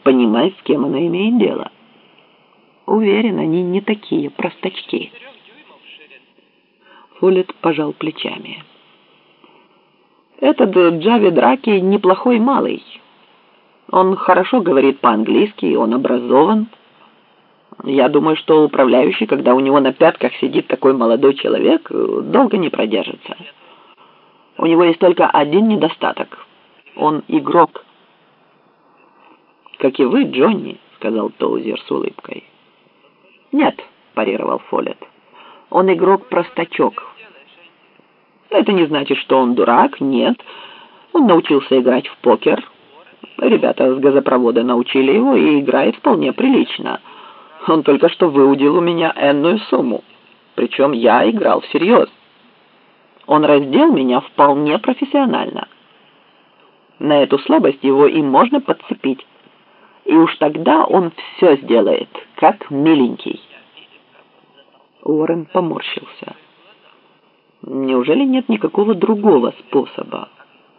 понимать, с кем она имеет дело. Уверен, они не такие простачки. Фоллетт пожал плечами. Этот Джавид Раки неплохой малый. Он хорошо говорит по-английски, он образован. Я думаю, что управляющий, когда у него на пятках сидит такой молодой человек, долго не продержится. У него есть только один недостаток. Он игрок. «Как и вы, Джонни», — сказал Тоузер с улыбкой. «Нет», — парировал Фоллетт. «Он игрок-простачок. Это не значит, что он дурак, нет. Он научился играть в покер. Ребята с газопровода научили его и играет вполне прилично. Он только что выудил у меня энную сумму. Причем я играл всерьез. Он раздел меня вполне профессионально. На эту слабость его и можно подцепить. И уж тогда он все сделает, как миленький». Уоррен поморщился. «Неужели нет никакого другого способа?»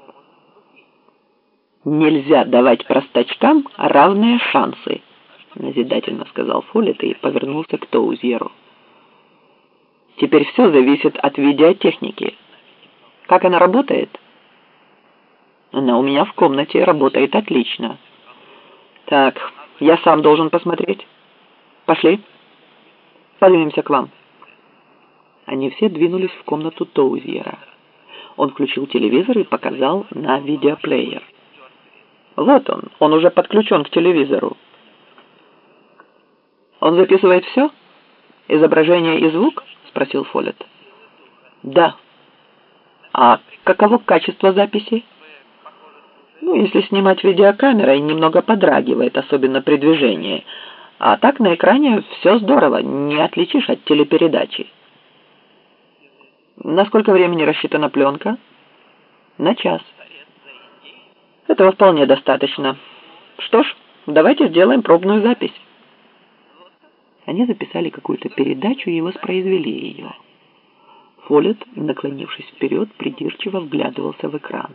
«Нельзя давать простачкам равные шансы», — назидательно сказал Фоллетт и повернулся к Тоузеру. «Теперь все зависит от видеотехники. Как она работает?» «Она у меня в комнате работает отлично». «Так, я сам должен посмотреть. Пошли. Поднимемся к вам». Они все двинулись в комнату Тоузера. Он включил телевизор и показал на видеоплеер. «Вот он уже подключен к телевизору». «Он записывает все? Изображение и звук?» — спросил Фоллетт. «Да». «А каково качество записи?» «Если снимать видеокамерой, немного подрагивает, особенно при движении. А так на экране все здорово, не отличишь от телепередачи». «На сколько времени рассчитана пленка?» «На час». «Этого вполне достаточно. Что ж, давайте сделаем пробную запись». Они записали какую-то передачу и воспроизвели ее. Фоллетт, наклонившись вперед, придирчиво вглядывался в экран.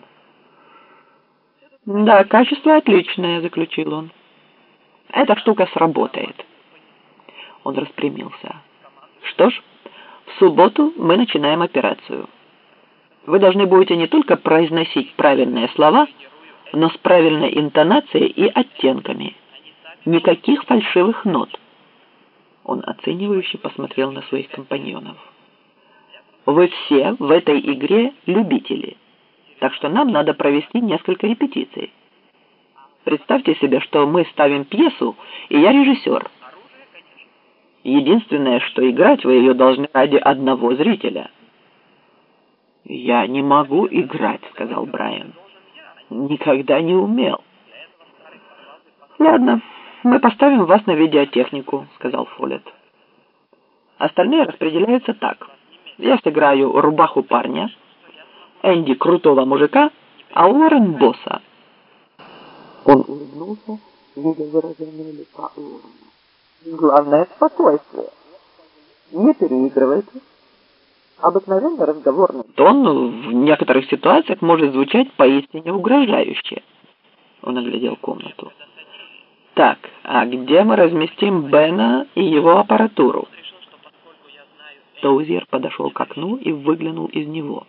«Да, качество отличное», — заключил он. «Эта штука сработает». Он распрямился. «Что ж, в субботу мы начинаем операцию. Вы должны будете не только произносить правильные слова, но с правильной интонацией и оттенками. Никаких фальшивых нот». Он оценивающе посмотрел на своих компаньонов. «Вы все в этой игре любители, так что нам надо провести несколько репетиций. Представьте себе, что мы ставим пьесу, и я режиссер. Единственное, что играть вы ее должны ради одного зрителя». «Я не могу играть», — сказал Брайан. «Никогда не умел». «Ладно, мы поставим вас на видеотехнику», — сказал Фоллетт. «Остальные распределяются так. Я сыграю рубаху парня, Энди крутого мужика, а Уоррен босса». Он улыбнулся, видя выражение лица Уоррена. «Главное — спокойствие. Не переигрывайте. Обыкновенный разговорный тон в некоторых ситуациях может звучать поистине угрожающе». Он оглядел комнату. «Так, а где мы разместим Бена и его аппаратуру?» Тоузер подошел к окну и выглянул из него.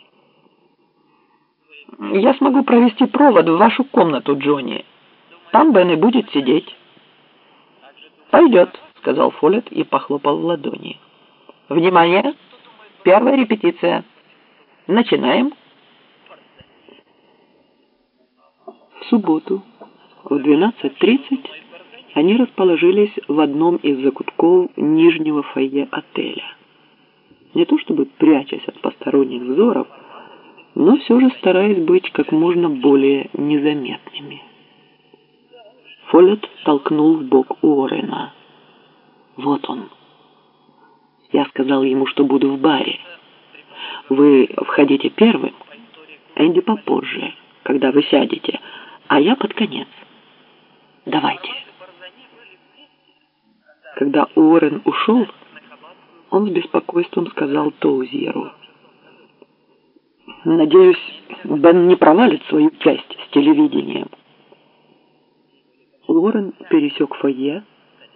«Я смогу провести провод в вашу комнату, Джонни. Там Бен и будет сидеть». «Пойдет», — сказал Фоллетт и похлопал в ладони. «Внимание! Первая репетиция. Начинаем». В субботу в 12:30 они расположились в одном из закутков нижнего фойе отеля. Не то чтобы прячась от посторонних взоров, но все же стараясь быть как можно более незаметными. Фоллетт толкнул в бок Уоррена. «Вот он. Я сказал ему, что буду в баре. Вы входите первым, Энди попозже, когда вы сядете, а я под конец. Давайте». Когда Уоррен ушел, он с беспокойством сказал Тоузеру: «Надеюсь, Бен не провалит свою часть с телевидением». Лорен пересек фойе,